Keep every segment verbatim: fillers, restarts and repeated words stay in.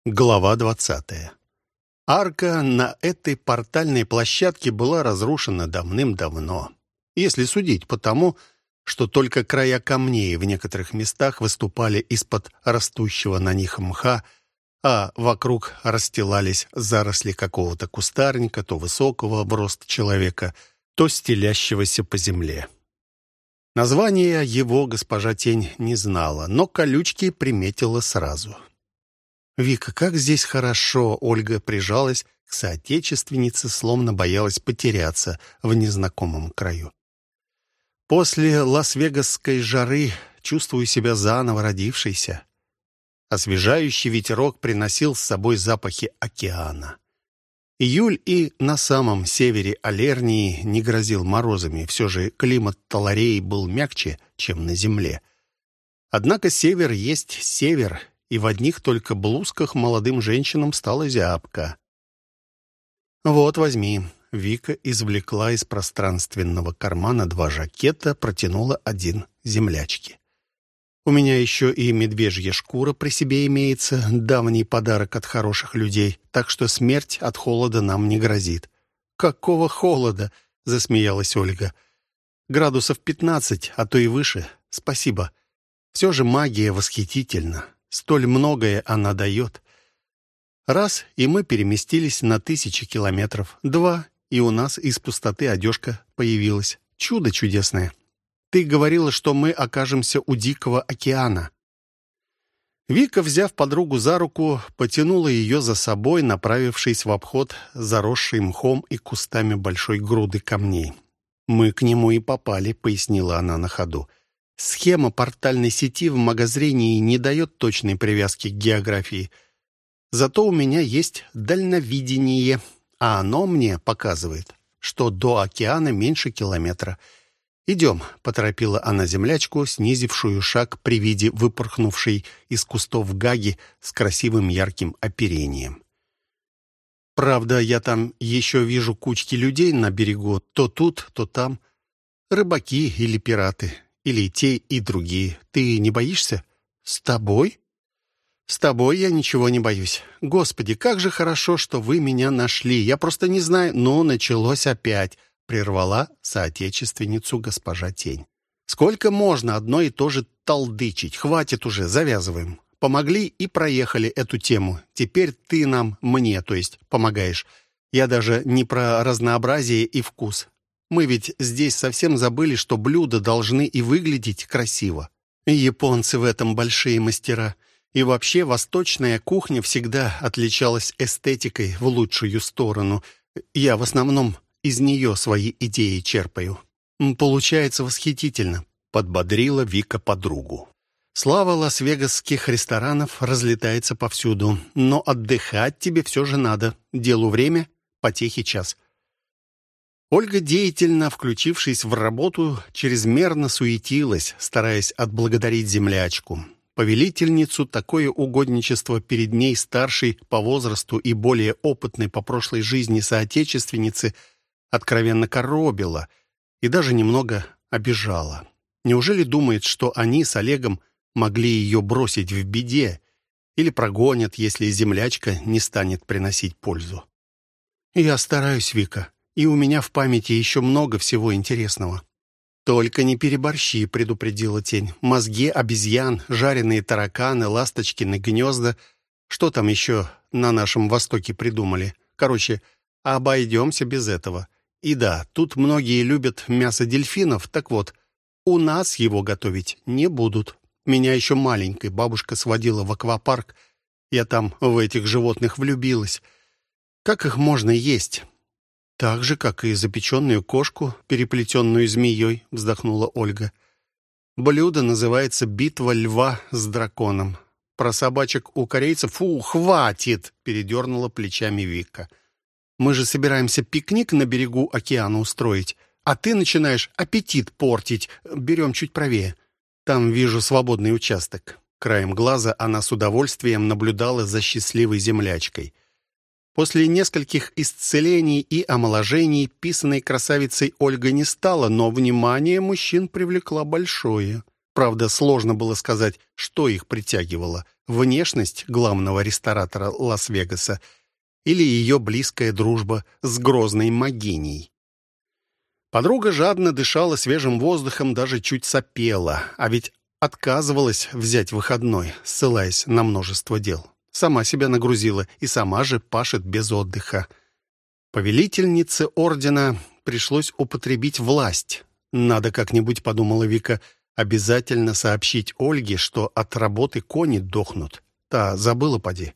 Глава двадцатая. Арка на этой портальной площадке была разрушена давным-давно. Если судить по тому, что только края камней в некоторых местах выступали из-под растущего на них мха, а вокруг расстилались заросли какого-то кустарника, то высокого в рост человека, то стелящегося по земле. Название его госпожа Тень не знала, но колючки приметила сразу. «Вика, как здесь хорошо!» — Ольга прижалась к соотечественнице, словно боялась потеряться в незнакомом краю. «После лас-вегасской жары чувствую себя заново родившейся». Освежающий ветерок приносил с собой запахи океана. Июль и на самом севере Алернии не грозил морозами, все же климат Таларей был мягче, чем на земле. Однако север есть север, и в одних только блузках молодым женщинам стало зябко. «Вот, возьми». Вика извлекла из пространственного кармана два жакета, протянула один землячке. «У меня еще и медвежья шкура при себе имеется, давний подарок от хороших людей, так что смерть от холода нам не грозит». «Какого холода?» — засмеялась Ольга. «Градусов пятнадцать, а то и выше. Спасибо. Все же магия восхитительна. Столь многое она дает. Раз, и мы переместились на тысячи километров. Два, и у нас из пустоты одежка появилась. Чудо чудесное. Ты говорила, что мы окажемся у Дикого океана». Вика, взяв подругу за руку, потянула ее за собой, направившись в обход заросшей мхом и кустами большой груды камней. «Мы к нему и попали», — пояснила она на ходу. «Схема портальной сети в магозрении не дает точной привязки к географии. Зато у меня есть дальновидение, а оно мне показывает, что до океана меньше километра. Идем», — поторопила она землячку, снизившую шаг при виде выпорхнувшей из кустов гаги с красивым ярким оперением. «Правда, я там еще вижу кучки людей на берегу, то тут, то там. Рыбаки или пираты, или те и другие. Ты не боишься?» «С тобой?» «С тобой я ничего не боюсь. Господи, как же хорошо, что вы меня нашли. Я просто не знаю...» «Ну, началось опять», — прервала соотечественницу госпожа Тень. «Сколько можно одно и то же толдычить? Хватит уже, завязываем. Помогли и проехали эту тему. Теперь ты нам, мне, то есть, помогаешь. Я даже не про разнообразие и вкус. Мы ведь здесь совсем забыли, что блюда должны и выглядеть красиво. Японцы в этом большие мастера. И вообще восточная кухня всегда отличалась эстетикой в лучшую сторону. Я в основном из нее свои идеи черпаю. Получается восхитительно», — подбодрила Вика подругу. «Слава лас-вегасских ресторанов разлетается повсюду, но отдыхать тебе все же надо. Делу время, потехи час». Ольга, деятельно включившись в работу, чрезмерно суетилась, стараясь отблагодарить землячку. Повелительницу такое угодничество перед ней старшей по возрасту и более опытной по прошлой жизни соотечественницы откровенно коробило и даже немного обижало. Неужели думает, что они с Олегом могли ее бросить в беде или прогонят, если землячка не станет приносить пользу? «Я стараюсь, Вика, и у меня в памяти еще много всего интересного». «Только не переборщи», — предупредила Тень. «Мозги обезьян, жареные тараканы, ласточкины гнезда. Что там еще на нашем Востоке придумали? Короче, обойдемся без этого. И да, тут многие любят мясо дельфинов, так вот, у нас его готовить не будут. Меня еще маленькой бабушка сводила в аквапарк. Я там в этих животных влюбилась. Как их можно есть?» «Так же, как и запеченную кошку, переплетенную змеей», — вздохнула Ольга. «Блюдо называется «Битва льва с драконом». Про собачек у корейцев... Фу, хватит!» — передернула плечами Вика. «Мы же собираемся пикник на берегу океана устроить, а ты начинаешь аппетит портить. Берем чуть правее. Там вижу свободный участок». Краем глаза она с удовольствием наблюдала за счастливой землячкой. После нескольких исцелений и омоложений писаной красавицей Ольга не стала, но внимание мужчин привлекла большое. Правда, сложно было сказать, что их притягивало. внешность главного ресторатора Лас-Вегаса или ее близкая дружба с грозной могиней. Подруга жадно дышала свежим воздухом, даже чуть сопела, а ведь отказывалась взять выходной, ссылаясь на множество дел. Сама себя нагрузила и сама же пашет без отдыха. Повелительнице ордена пришлось употребить власть. Надо как-нибудь, подумала Вика, обязательно сообщить Ольге, что от работы кони дохнут. Та забыла поди.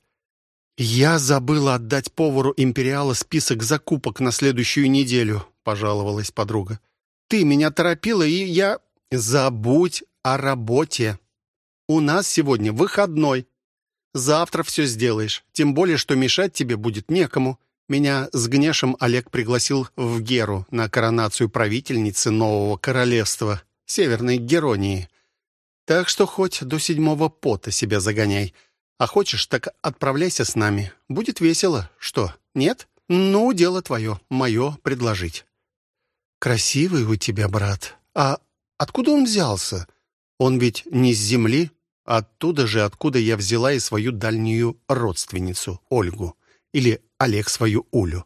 «Я забыла отдать повару Империала список закупок на следующую неделю», — пожаловалась подруга. «Ты меня торопила, и я...» «Забудь о работе. У нас сегодня выходной. Завтра все сделаешь, тем более, что мешать тебе будет некому. Меня с Гнешем Олег пригласил в Геру на коронацию правительницы нового королевства, Северной Геронии. Так что хоть до седьмого пота себя загоняй. А хочешь, так отправляйся с нами. Будет весело. Что, нет? Ну, дело твое, мое предложить». «Красивый у тебя брат. А откуда он взялся? Он ведь не с земли. Оттуда же, откуда я взяла и свою дальнюю родственницу, Ольгу. Или Олег свою Улю.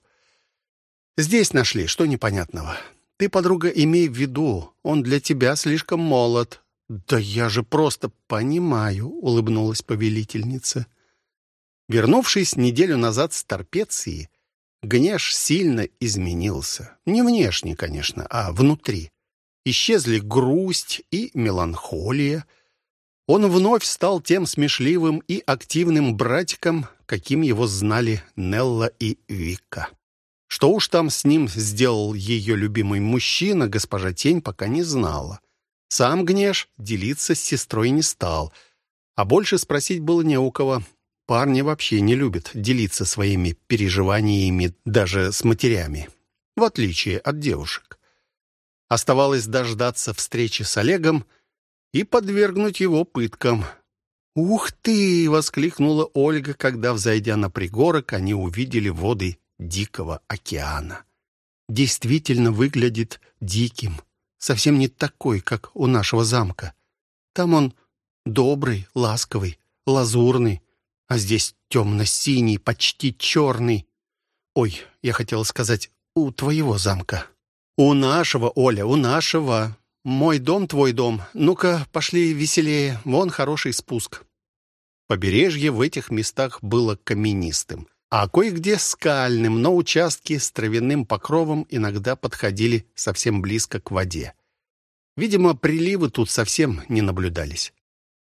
Здесь нашли, что непонятного. Ты, подруга, имей в виду, он для тебя слишком молод». «Да я же просто понимаю», — улыбнулась повелительница. Вернувшись неделю назад с Торпеции, Гнеш сильно изменился. Не внешне, конечно, а внутри. Исчезли грусть и меланхолия. Он вновь стал тем смешливым и активным братиком, каким его знали Нелла и Вика. Что уж там с ним сделал ее любимый мужчина, госпожа Тень пока не знала. Сам Гнеш делиться с сестрой не стал, а больше спросить было не у кого. Парни вообще не любят делиться своими переживаниями даже с матерями, в отличие от девушек. Оставалось дождаться встречи с Олегом и подвергнуть его пыткам. «Ух ты!» — воскликнула Ольга, когда, взойдя на пригорок, они увидели воды Дикого океана. «Действительно выглядит диким. Совсем не такой, как у нашего замка. Там он добрый, ласковый, лазурный, а здесь темно-синий, почти черный. Ой, я хотела сказать, у твоего замка». «У нашего, Оля, у нашего. Мой дом, твой дом. Ну-ка, пошли веселее. Вон хороший спуск». Побережье в этих местах было каменистым, а кое-где скальным, но участки с травяным покровом иногда подходили совсем близко к воде. Видимо, приливы тут совсем не наблюдались.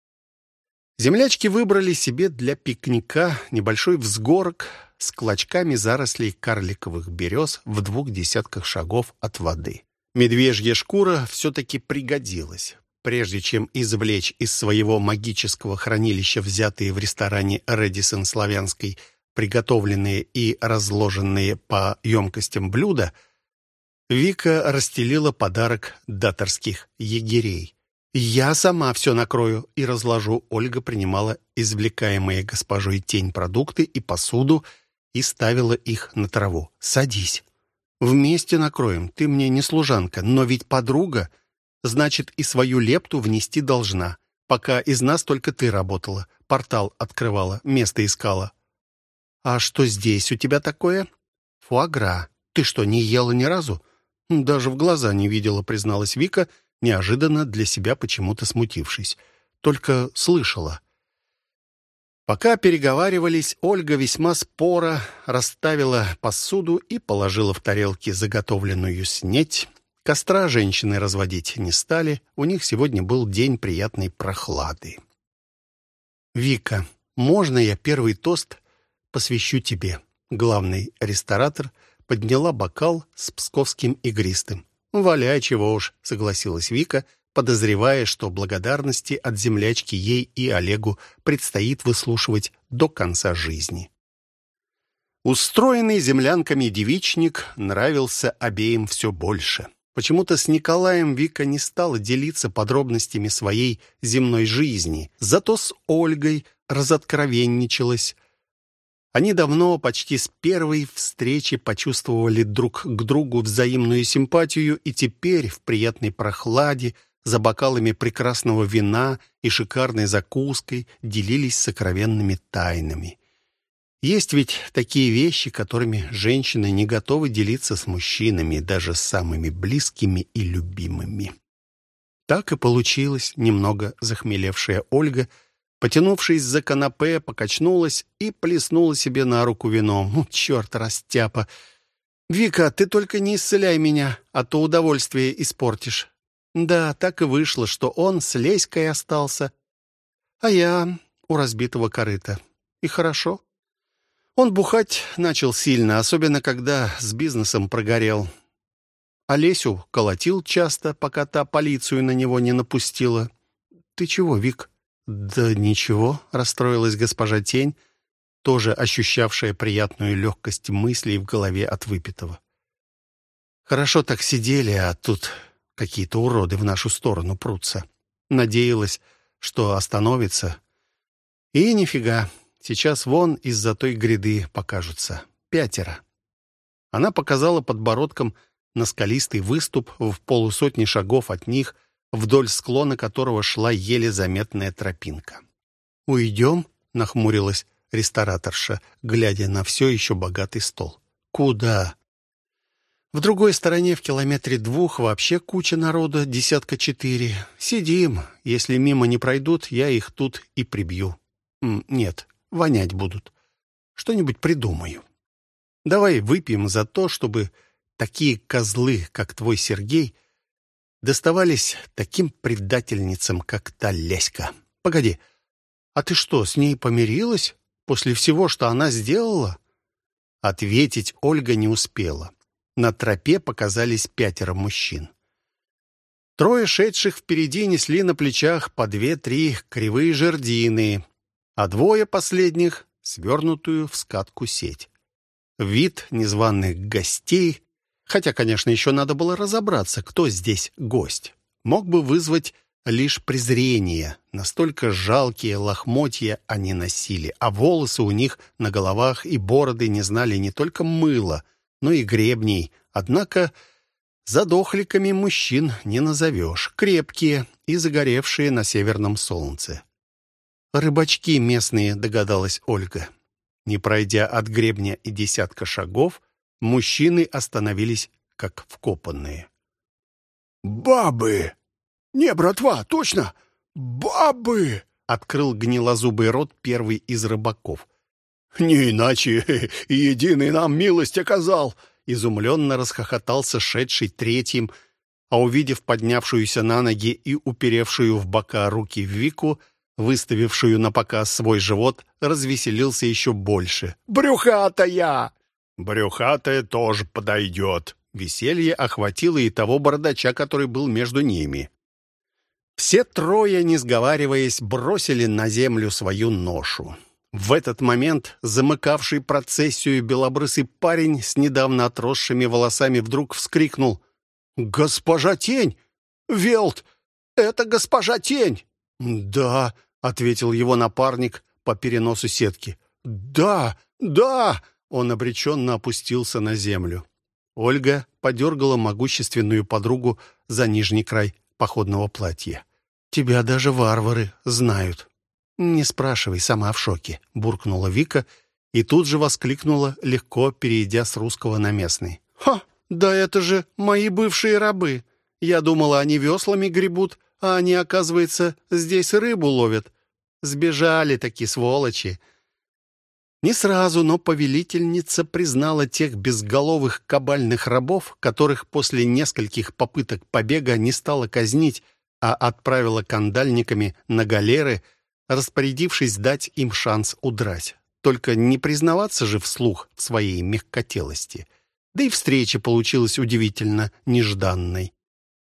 Землячки выбрали себе для пикника небольшой взгорок с клочками зарослей карликовых берез в двух десятках шагов от воды. Медвежья шкура все-таки пригодилась. Прежде чем извлечь из своего магического хранилища взятые в ресторане «Редисон Славянской» приготовленные и разложенные по емкостям блюда, Вика расстелила подарок даторских егерей. «Я сама все накрою и разложу». Ольга принимала извлекаемые госпожой Тень продукты и посуду и ставила их на траву. «Садись. Вместе накроем. Ты мне не служанка, но ведь подруга, значит, и свою лепту внести должна. Пока из нас только ты работала, портал открывала, место искала». «А что здесь у тебя такое?» «Фуагра. Ты что, не ела ни разу?» «Даже в глаза не видела», — призналась Вика, неожиданно для себя почему-то смутившись. «Только слышала». Пока переговаривались, Ольга весьма споро расставила посуду и положила в тарелки заготовленную снеть. Костра женщины разводить не стали, у них сегодня был день приятной прохлады. «Вика, можно я первый тост посвящу тебе?» Главный ресторатор подняла бокал с псковским игристым. «Валяй, чего уж», — согласилась Вика, подозревая, что благодарности от землячки ей и Олегу предстоит выслушивать до конца жизни. Устроенный землянками девичник нравился обеим все больше. Почему-то с Николаем Вика не стала делиться подробностями своей земной жизни, зато с Ольгой разоткровенничалась. Они давно, почти с первой встречи, почувствовали друг к другу взаимную симпатию, и теперь в приятной прохладе, за бокалами прекрасного вина и шикарной закуской делились сокровенными тайнами. Есть ведь такие вещи, которыми женщины не готовы делиться с мужчинами, даже с самыми близкими и любимыми. Так и получилось. Немного захмелевшая Ольга, потянувшись за канапе, покачнулась и плеснула себе на руку вино. Ну, черт, растяпа! «Вика, ты только не исцеляй меня, а то удовольствие испортишь». Да, так и вышло, что он с Леськой остался, а я у разбитого корыта. И хорошо. Он бухать начал сильно, особенно когда с бизнесом прогорел. А Лесю колотил часто, пока та полицию на него не напустила. «Ты чего, Вик?» «Да ничего», — расстроилась госпожа Тень, тоже ощущавшая приятную легкость мыслей в голове от выпитого. «Хорошо так сидели, а тут какие-то уроды в нашу сторону прутся. Надеялась, что остановится. И нифига, сейчас вон из-за той гряды покажутся. Пятеро». Она показала подбородком на скалистый выступ в полусотни шагов от них, вдоль склона которого шла еле заметная тропинка. «Уйдем?» — нахмурилась рестораторша, глядя на все еще богатый стол. «Куда?» «В другой стороне, в километре двух, вообще куча народа, десятка четыре. Сидим. Если мимо не пройдут, я их тут и прибью. М, нет, вонять будут. Что-нибудь придумаю. Давай выпьем за то, чтобы такие козлы, как твой Сергей, доставались таким предательницам, как та Леська. Погоди, а ты что, с ней помирилась после всего, что она сделала?» Ответить Ольга не успела. На тропе показались пятеро мужчин. Трое шедших впереди несли на плечах по две-три кривые жердины, а двое последних — свернутую в скатку сеть. Вид незваных гостей, хотя, конечно, еще надо было разобраться, кто здесь гость, мог бы вызвать лишь презрение. Настолько жалкие лохмотья они носили, а волосы у них на головах и бороды не знали не только мыла, но и гребней. Однако задохликами мужчин не назовешь. Крепкие и загоревшие на северном солнце. «Рыбачки местные», — догадалась Ольга. Не пройдя от гребня и десятка шагов, мужчины остановились как вкопанные. «Бабы! Не, братва, точно! Бабы!» — открыл гнилозубый рот первый из рыбаков. «Не иначе единый нам милость оказал!» Изумленно расхохотался шедший третьим, а увидев поднявшуюся на ноги и уперевшую в бока руки Вику, выставившую на показ свой живот, развеселился еще больше. «Брюхатая!» «Брюхатая тоже подойдет!» Веселье охватило и того бородача, который был между ними. Все трое, не сговариваясь, бросили на землю свою ношу. В этот момент замыкавший процессию белобрысый парень с недавно отросшими волосами вдруг вскрикнул: «Госпожа Тень! Велт! Это госпожа Тень!» «Да», — ответил его напарник по переносу сетки. «Да, да!» — он обреченно опустился на землю. Ольга подергала могущественную подругу за нижний край походного платья. «Тебя даже варвары знают». «Не спрашивай, сама в шоке», — буркнула Вика и тут же воскликнула, легко перейдя с русского на местный. «Ха! Да это же мои бывшие рабы! Я думала, они веслами гребут, а они, оказывается, здесь рыбу ловят. Сбежали такие сволочи!» Не сразу, но повелительница признала тех безголовых кабальных рабов, которых после нескольких попыток побега не стала казнить, а отправила кандальниками на галеры, распорядившись дать им шанс удрать. Только не признаваться же вслух в своей мягкотелости. Да и встреча получилась удивительно нежданной.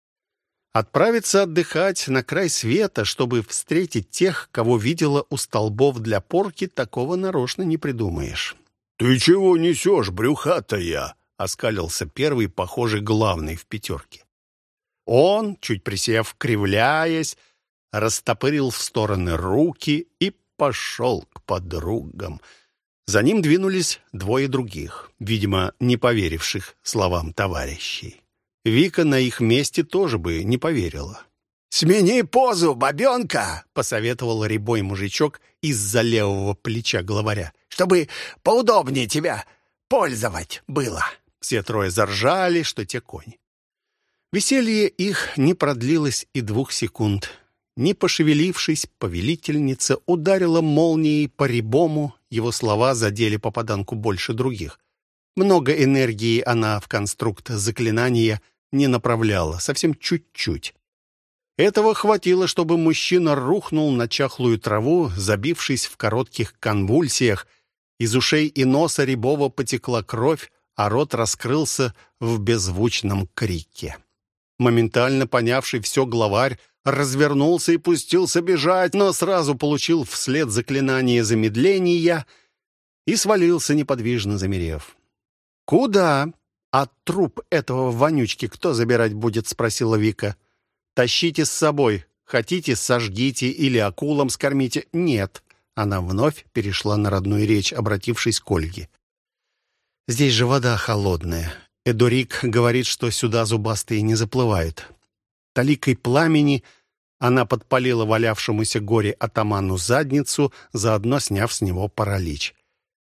Отправиться отдыхать на край света, чтобы встретить тех, кого видела у столбов для порки, такого нарочно не придумаешь. «Ты чего несешь, брюхатая?» — оскалился первый, похожий главный в пятерке. Он, чуть присев, кривляясь, растопырил в стороны руки и пошел к подругам. За ним двинулись двое других, видимо, не поверивших словам товарищей. Вика на их месте тоже бы не поверила. «Смени позу, бабенка!» — посоветовал рябой мужичок из-за левого плеча главаря, «чтобы поудобнее тебя пользовать было». Все трое заржали, что те кони. Веселье их не продлилось и двух секунд. Не пошевелившись, повелительница ударила молнией по рябому, его слова задели попаданку больше других. Много энергии она в конструкт заклинания не направляла, совсем чуть-чуть. Этого хватило, чтобы мужчина рухнул на чахлую траву, забившись в коротких конвульсиях. Из ушей и носа рябого потекла кровь, а рот раскрылся в беззвучном крике. Моментально понявший все главарь развернулся и пустился бежать, но сразу получил вслед заклинание замедления и свалился, неподвижно замерев. «Куда? А труп этого вонючки кто забирать будет?» — спросила Вика. «Тащите с собой. Хотите, сожгите или акулам скормите». «Нет». Она вновь перешла на родную речь, обратившись к Ольге. «Здесь же вода холодная. Эдорик говорит, что сюда зубастые не заплывают». Таликой пламени она подпалила валявшемуся горе атаману задницу, заодно сняв с него паралич.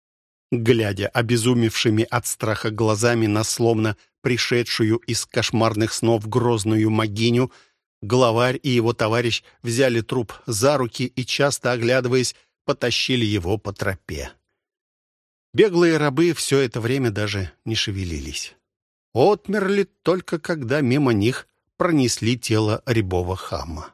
Глядя обезумевшими от страха глазами на словно пришедшую из кошмарных снов грозную могиню, главарь и его товарищ взяли труп за руки и, часто оглядываясь, потащили его по тропе. Беглые рабы все это время даже не шевелились. Отмерли только, когда мимо них пронесли тело рябого хама.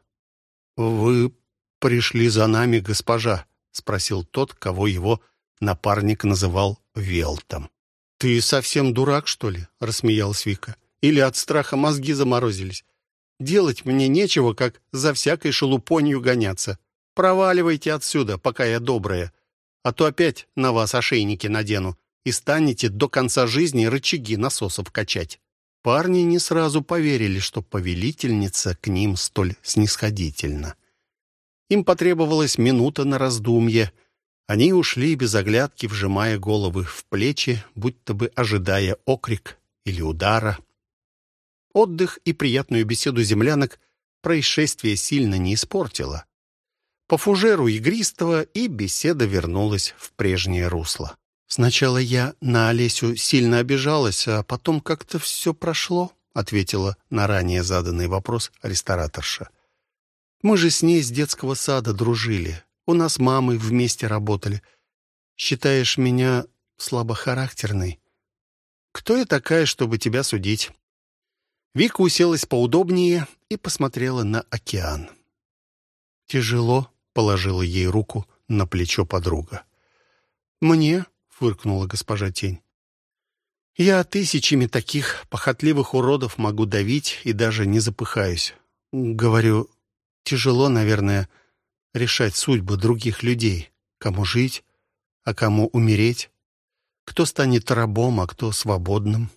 «Вы пришли за нами, госпожа?» — спросил тот, кого его напарник называл Велтом. «Ты совсем дурак, что ли?» — рассмеялась Вика. «Или от страха мозги заморозились? Делать мне нечего, как за всякой шелупонью гоняться. Проваливайте отсюда, пока я добрая, а то опять на вас ошейники надену и станете до конца жизни рычаги насосов качать». Парни не сразу поверили, что повелительница к ним столь снисходительна. Им потребовалась минута на раздумье. Они ушли без оглядки, вжимая головы в плечи, будто бы ожидая окрик или удара. Отдых и приятную беседу землянок происшествие сильно не испортило. По фужеру игристого, и беседа вернулась в прежнее русло. «Сначала я на Олесю сильно обижалась, а потом как-то все прошло», — ответила на ранее заданный вопрос рестораторша. «Мы же с ней с детского сада дружили. У нас мамы вместе работали. Считаешь меня слабохарактерной? Кто я такая, чтобы тебя судить?» Вика уселась поудобнее и посмотрела на океан. «Тяжело», — положила ей руку на плечо подруга. «Мне?» — фыркнула госпожа Тень. «Я тысячами таких похотливых уродов могу давить и даже не запыхаюсь. Говорю, тяжело, наверное, решать судьбы других людей. Кому жить, а кому умереть. Кто станет рабом, а кто свободным.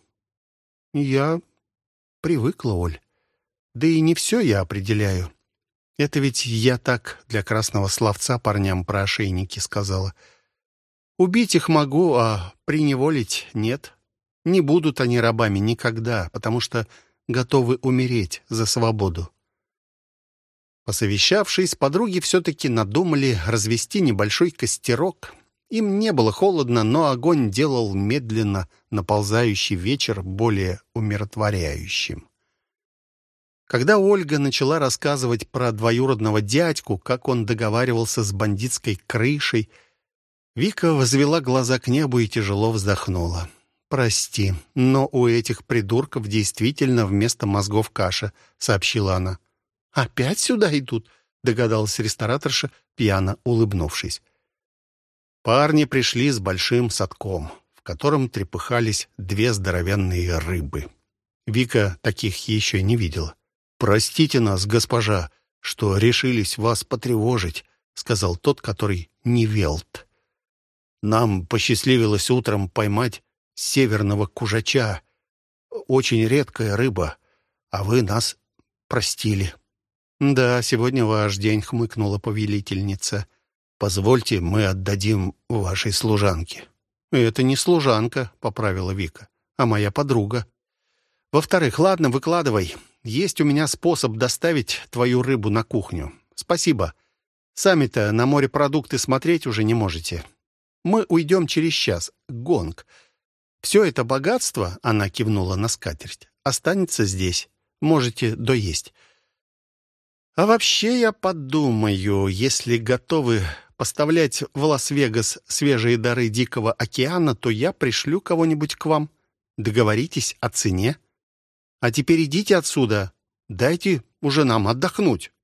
Я привыкла, Оль. Да и не все я определяю. Это ведь я так для красного словца парням про ошейники сказала. Убить их могу, а приневолить нет. Не будут они рабами никогда, потому что готовы умереть за свободу». Посовещавшись, подруги все-таки надумали развести небольшой костерок. Им не было холодно, но огонь делал медленно наползающий вечер более умиротворяющим. Когда Ольга начала рассказывать про двоюродного дядьку, как он договаривался с бандитской крышей, Вика возвела глаза к небу и тяжело вздохнула. «Прости, но у этих придурков действительно вместо мозгов каша», — сообщила она. «Опять сюда идут?» — догадалась рестораторша, пьяно улыбнувшись. Парни пришли с большим садком, в котором трепыхались две здоровенные рыбы. Вика таких еще не видела. «Простите нас, госпожа, что решились вас потревожить», — сказал тот, который не Велт. «Нам посчастливилось утром поймать северного кужача. Очень редкая рыба, а вы нас простили». «Да, сегодня ваш день», — хмыкнула повелительница. «Позвольте, мы отдадим вашей служанке». «Это не служанка», — поправила Вика, — «а моя подруга». «Во-вторых, ладно, выкладывай. есть у меня способ доставить твою рыбу на кухню. Спасибо. Сами-то на морепродукты смотреть уже не можете. Мы уйдем через час. Гонг. Все это богатство, она кивнула на скатерть, останется здесь. Можете доесть. А вообще я подумаю, если готовы поставлять в Лас-Вегас свежие дары Дикого океана, то я пришлю кого-нибудь к вам. Договоритесь о цене. А теперь идите отсюда. Дайте уже нам отдохнуть.